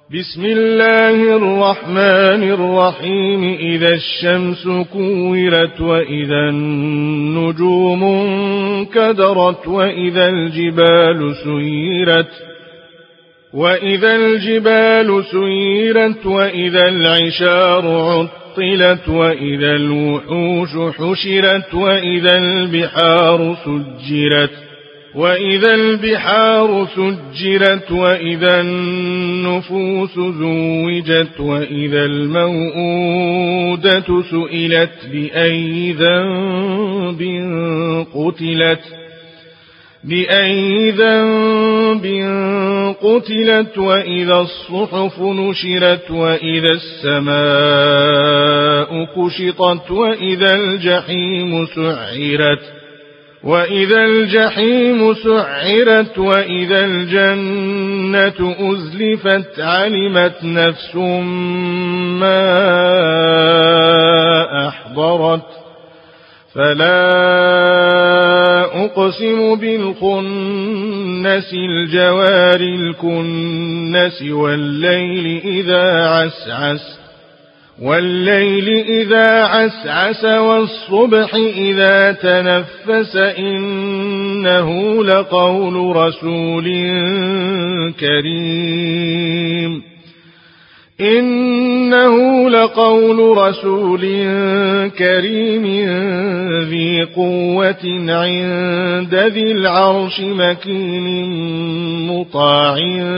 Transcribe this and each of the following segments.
بسم الله الرحمن الرحيم. إذا الشمس كورت وإذا النجوم انكدرت وإذا الجبال سيرت وإذا العشار عطلت وإذا الوحوش حشرت وإذا البحار سجرت وإذا النفوس زوجت وإذا الموءودة سئلت بأي ذنب قتلت وإذا الصحف نشرت وإذا السماء كشطت وإذا الجحيم سعرت وإذا الجنة أزلفت علمت نفس ما أحضرت فلا أقسم بالخنس الجوار الكنس والليل إذا عسعس والصبح إذا تنفس إنه لقول رسول كريم ذي قوة عند ذي العرش مكين مطاع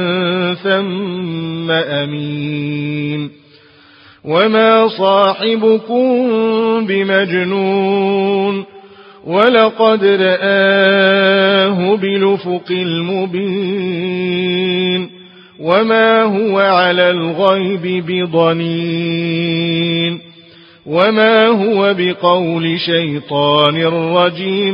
ثم أمين وما صاحبكم بمجنون ولقد رآه بالأفق المبين وما هو على الغيب بضنين وما هو بقول شيطان رجيم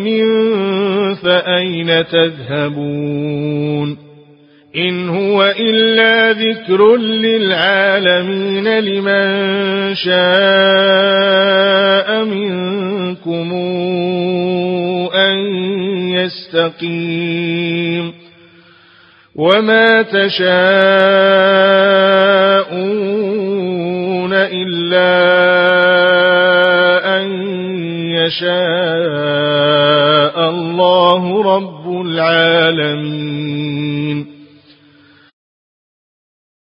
فأين تذهبون إن هو إلا ذكر للعالمين لمن شاء منكم أن يستقيم وما تشاءون إلا أن يشاء الله رب العالمين.